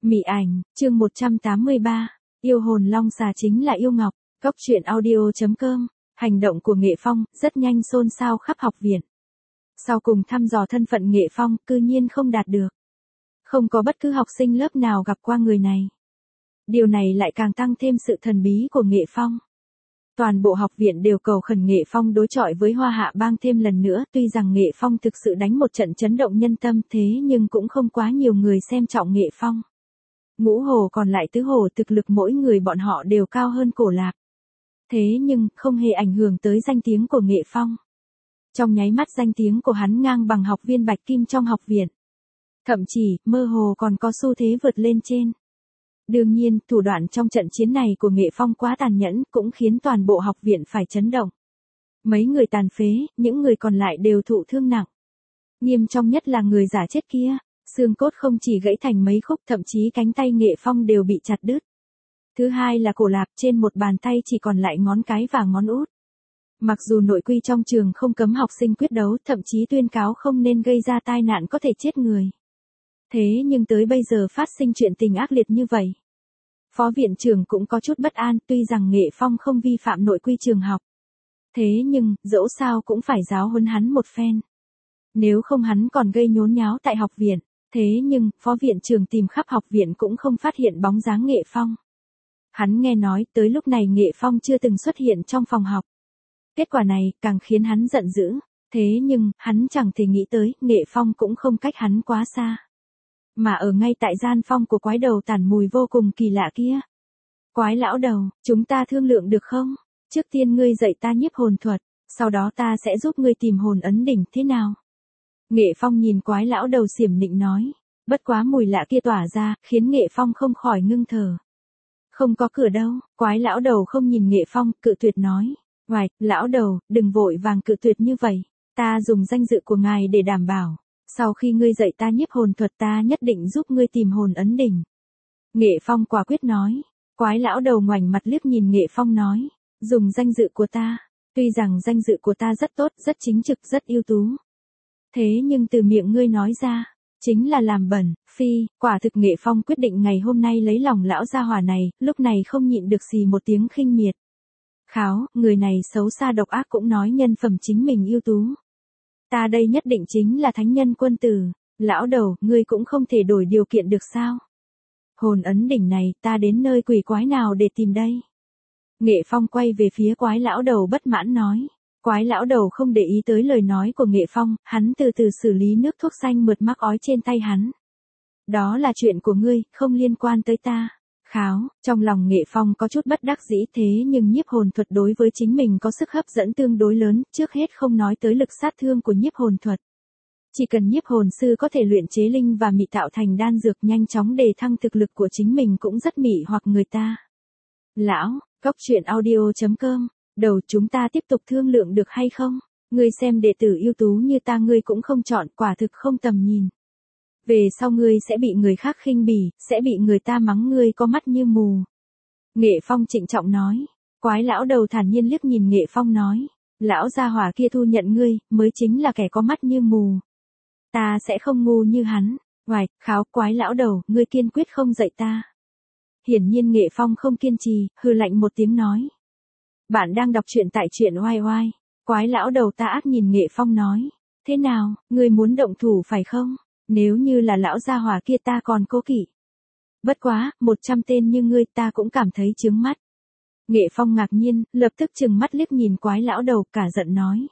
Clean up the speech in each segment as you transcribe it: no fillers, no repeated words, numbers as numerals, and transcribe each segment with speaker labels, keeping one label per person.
Speaker 1: Mị ảnh, chương 183, yêu hồn long xà chính là yêu ngọc, Cốc truyện audio.com, hành động của Nghệ Phong, rất nhanh xôn xao khắp học viện. Sau cùng thăm dò thân phận Nghệ Phong, cư nhiên không đạt được. Không có bất cứ học sinh lớp nào gặp qua người này. Điều này lại càng tăng thêm sự thần bí của Nghệ Phong. Toàn bộ học viện đều cầu khẩn Nghệ Phong đối chọi với Hoa Hạ Bang thêm lần nữa, tuy rằng Nghệ Phong thực sự đánh một trận chấn động nhân tâm thế nhưng cũng không quá nhiều người xem trọng Nghệ Phong. Ngũ hồ còn lại tứ hồ thực lực mỗi người bọn họ đều cao hơn Cổ Lạc. Thế nhưng, không hề ảnh hưởng tới danh tiếng của Nghệ Phong. Trong nháy mắt danh tiếng của hắn ngang bằng học viên Bạch Kim trong học viện. Thậm chí, mơ hồ còn có xu thế vượt lên trên. Đương nhiên, thủ đoạn trong trận chiến này của Nghệ Phong quá tàn nhẫn cũng khiến toàn bộ học viện phải chấn động. Mấy người tàn phế, những người còn lại đều thụ thương nặng. Nghiêm trọng nhất là người giả chết kia, xương cốt không chỉ gãy thành mấy khúc, thậm chí cánh tay Nghệ Phong đều bị chặt đứt. Thứ hai là Cổ Lạc, trên một bàn tay chỉ còn lại ngón cái và ngón út. Mặc dù nội quy trong trường không cấm học sinh quyết đấu, thậm chí tuyên cáo không nên gây ra tai nạn có thể chết người. Thế nhưng tới bây giờ phát sinh chuyện tình ác liệt như vậy. Phó viện trưởng cũng có chút bất an, tuy rằng Nghệ Phong không vi phạm nội quy trường học. Thế nhưng, dẫu sao cũng phải giáo huấn hắn một phen. Nếu không hắn còn gây nhốn nháo tại học viện. Thế nhưng, phó viện trưởng tìm khắp học viện cũng không phát hiện bóng dáng Nghệ Phong. Hắn nghe nói tới lúc này Nghệ Phong chưa từng xuất hiện trong phòng học. Kết quả này càng khiến hắn giận dữ. Thế nhưng, hắn chẳng thể nghĩ tới, Nghệ Phong cũng không cách hắn quá xa. Mà ở ngay tại gian phòng của quái đầu tản mùi vô cùng kỳ lạ kia. Quái lão đầu, chúng ta thương lượng được không? Trước tiên ngươi dạy ta nhiếp hồn thuật, sau đó ta sẽ giúp ngươi tìm hồn ấn đỉnh thế nào? Nghệ Phong nhìn quái lão đầu xiểm nịnh nói. Bất quá mùi lạ kia tỏa ra, khiến Nghệ Phong không khỏi ngưng thở. Không có cửa đâu, quái lão đầu không nhìn Nghệ Phong, cự tuyệt nói. Oài, lão đầu, đừng vội vàng cự tuyệt như vậy, ta dùng danh dự của ngài để đảm bảo. Sau khi ngươi dạy ta nhiếp hồn thuật ta nhất định giúp ngươi tìm hồn ấn đỉnh. Nghệ Phong quả quyết nói. Quái lão đầu ngoảnh mặt liếc nhìn Nghệ Phong nói. Dùng danh dự của ta. Tuy rằng danh dự của ta rất tốt, rất chính trực, rất ưu tú. Thế nhưng từ miệng ngươi nói ra, chính là làm bẩn, phi, quả thực Nghệ Phong quyết định ngày hôm nay lấy lòng lão gia hỏa này, lúc này không nhịn được xì một tiếng khinh miệt. Kháo, người này xấu xa độc ác cũng nói nhân phẩm chính mình ưu tú. Ta đây nhất định chính là thánh nhân quân tử, lão đầu, ngươi cũng không thể đổi điều kiện được sao? Hồn ấn đỉnh này, ta đến nơi quỷ quái nào để tìm đây? Nghệ Phong quay về phía quái lão đầu bất mãn nói. Quái lão đầu không để ý tới lời nói của Nghệ Phong, hắn từ từ xử lý nước thuốc xanh mượt mắc ói trên tay hắn. Đó là chuyện của ngươi, không liên quan tới ta. Kháo, trong lòng Nghệ Phong có chút bất đắc dĩ thế nhưng nhiếp hồn thuật đối với chính mình có sức hấp dẫn tương đối lớn, trước hết không nói tới lực sát thương của nhiếp hồn thuật. Chỉ cần nhiếp hồn sư có thể luyện chế linh và mị tạo thành đan dược nhanh chóng đề thăng thực lực của chính mình cũng rất mị hoặc người ta. Lão, Cốc truyện audio.com, đầu chúng ta tiếp tục thương lượng được hay không? Ngươi xem đệ tử ưu tú như ta ngươi cũng không chọn, quả thực không tầm nhìn. Về sau ngươi sẽ bị người khác khinh bỉ, sẽ bị người ta mắng ngươi có mắt như mù. Nghệ Phong trịnh trọng nói. Quái lão đầu thản nhiên liếc nhìn Nghệ Phong nói. Lão gia hỏa kia thu nhận ngươi, mới chính là kẻ có mắt như mù. Ta sẽ không ngu như hắn. Oài, kháo, quái lão đầu, ngươi kiên quyết không dạy ta. Hiển nhiên Nghệ Phong không kiên trì, hừ lạnh một tiếng nói. Bạn đang đọc truyện tại truyện oai oai. Quái lão đầu ta ác nhìn Nghệ Phong nói. Thế nào, ngươi muốn động thủ phải không? Nếu như là lão gia hỏa kia ta còn cố kỵ. Bất quá, 100 tên như ngươi ta cũng cảm thấy chướng mắt. Nghệ Phong ngạc nhiên, lập tức trừng mắt liếc nhìn quái lão đầu cả giận nói.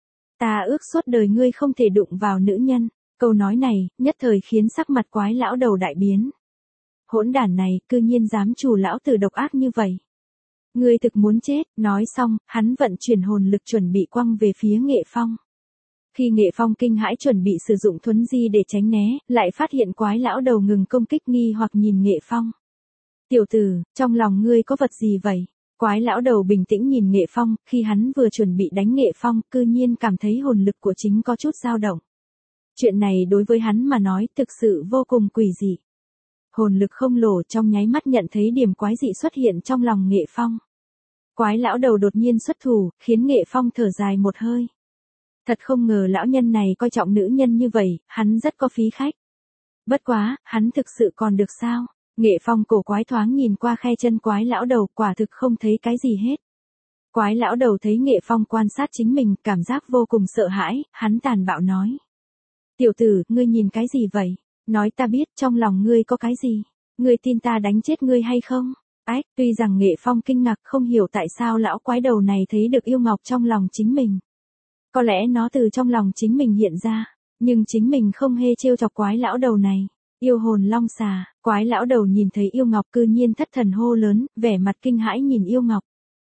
Speaker 1: Ta ước suốt đời ngươi không thể đụng vào nữ nhân. Câu nói này, nhất thời khiến sắc mặt quái lão đầu đại biến. Hỗn đản này, cư nhiên dám trù lão tử độc ác như vậy. Ngươi thực muốn chết, nói xong, hắn vận chuyển hồn lực chuẩn bị quăng về phía Nghệ Phong. Khi Nghệ Phong kinh hãi chuẩn bị sử dụng thuấn di để tránh né, lại phát hiện quái lão đầu ngừng công kích nghi hoặc nhìn Nghệ Phong. Tiểu tử, trong lòng ngươi có vật gì vậy? Quái lão đầu bình tĩnh nhìn Nghệ Phong, khi hắn vừa chuẩn bị đánh Nghệ Phong, cư nhiên cảm thấy hồn lực của chính có chút dao động. Chuyện này đối với hắn mà nói thực sự vô cùng quỷ dị. Hồn lực không lồ trong nháy mắt nhận thấy điểm quái dị xuất hiện trong lòng Nghệ Phong. Quái lão đầu đột nhiên xuất thủ, khiến Nghệ Phong thở dài một hơi. Thật không ngờ lão nhân này coi trọng nữ nhân như vậy, hắn rất có phí khách. Bất quá, hắn thực sự còn được sao? Nghệ Phong cổ quái thoáng nhìn qua khe chân quái lão đầu, quả thực không thấy cái gì hết. Quái lão đầu thấy Nghệ Phong quan sát chính mình, cảm giác vô cùng sợ hãi, hắn tàn bạo nói. Tiểu tử, ngươi nhìn cái gì vậy? Nói ta biết trong lòng ngươi có cái gì? Ngươi tin ta đánh chết ngươi hay không? Ách, tuy rằng Nghệ Phong kinh ngạc không hiểu tại sao lão quái đầu này thấy được yêu ngọc trong lòng chính mình. Có lẽ nó từ trong lòng chính mình hiện ra, nhưng chính mình không hề trêu chọc quái lão đầu này. Yêu hồn long xà, quái lão đầu nhìn thấy yêu ngọc cư nhiên thất thần hô lớn, vẻ mặt kinh hãi nhìn yêu ngọc.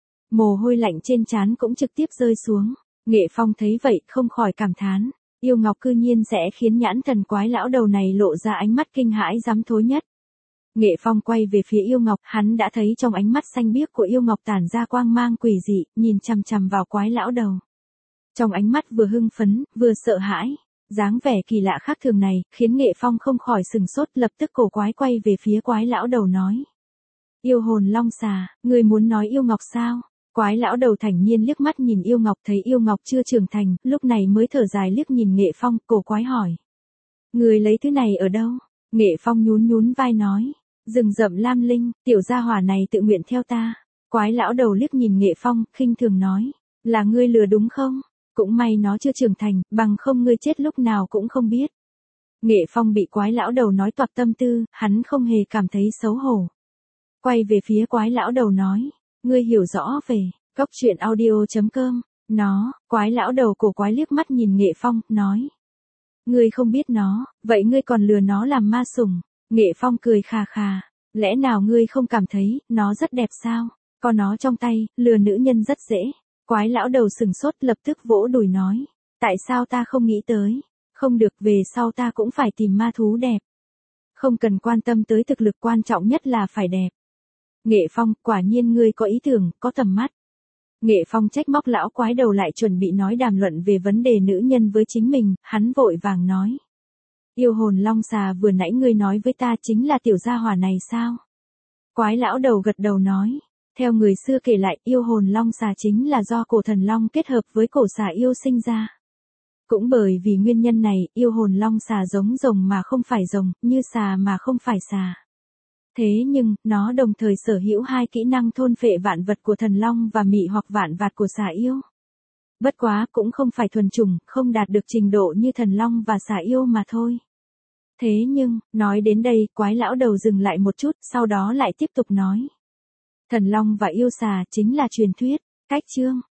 Speaker 1: Mồ hôi lạnh trên trán cũng trực tiếp rơi xuống. Nghệ Phong thấy vậy không khỏi cảm thán. Yêu ngọc cư nhiên sẽ khiến nhãn thần quái lão đầu này lộ ra ánh mắt kinh hãi dám thối nhất. Nghệ Phong quay về phía yêu ngọc, hắn đã thấy trong ánh mắt xanh biếc của yêu ngọc tản ra quang mang quỷ dị, nhìn chằm chằm vào quái lão đầu. Trong ánh mắt vừa hưng phấn, vừa sợ hãi, dáng vẻ kỳ lạ khác thường này, khiến Nghệ Phong không khỏi sừng sốt, lập tức cổ quái quay về phía quái lão đầu nói. Yêu hồn long xà, ngươi muốn nói yêu ngọc sao? Quái lão đầu thản nhiên liếc mắt nhìn yêu ngọc, thấy yêu ngọc chưa trưởng thành, lúc này mới thở dài liếc nhìn Nghệ Phong, cổ quái hỏi. Ngươi lấy thứ này ở đâu? Nghệ Phong nhún nhún vai nói. Rừng rậm lam linh, tiểu gia hỏa này tự nguyện theo ta. Quái lão đầu liếc nhìn Nghệ Phong, khinh thường nói. Là ngươi lừa đúng không? Cũng may nó chưa trưởng thành, bằng không ngươi chết lúc nào cũng không biết. Nghệ Phong bị quái lão đầu nói toạc tâm tư, hắn không hề cảm thấy xấu hổ. Quay về phía quái lão đầu nói. Ngươi hiểu rõ về, cốc truyện audio.com, quái lão đầu cổ quái liếc mắt nhìn Nghệ Phong, nói. Ngươi không biết nó, vậy ngươi còn lừa nó làm ma sủng. Nghệ Phong cười khà khà, lẽ nào ngươi không cảm thấy, nó rất đẹp sao, có nó trong tay, lừa nữ nhân rất dễ. Quái lão đầu sừng sốt lập tức vỗ đùi nói, tại sao ta không nghĩ tới, không được về sau ta cũng phải tìm ma thú đẹp. Không cần quan tâm tới thực lực, quan trọng nhất là phải đẹp. Nghệ Phong, quả nhiên ngươi có ý tưởng, có tầm mắt. Nghệ Phong trách móc lão quái đầu lại chuẩn bị nói đàm luận về vấn đề nữ nhân với chính mình, hắn vội vàng nói. Yêu hồn long xà vừa nãy ngươi nói với ta chính là tiểu gia hỏa này sao? Quái lão đầu gật đầu nói. Theo người xưa kể lại, yêu hồn long xà chính là do cổ thần long kết hợp với cổ xà yêu sinh ra. Cũng bởi vì nguyên nhân này, yêu hồn long xà giống rồng mà không phải rồng, như xà mà không phải xà. Thế nhưng, nó đồng thời sở hữu hai kỹ năng thôn phệ vạn vật của thần long và mị hoặc vạn vạt của xà yêu. Bất quá, cũng không phải thuần chủng, không đạt được trình độ như thần long và xà yêu mà thôi. Thế nhưng, nói đến đây, quái lão đầu dừng lại một chút, sau đó lại tiếp tục nói. Thần long và yêu xà chính là truyền thuyết, cách chương.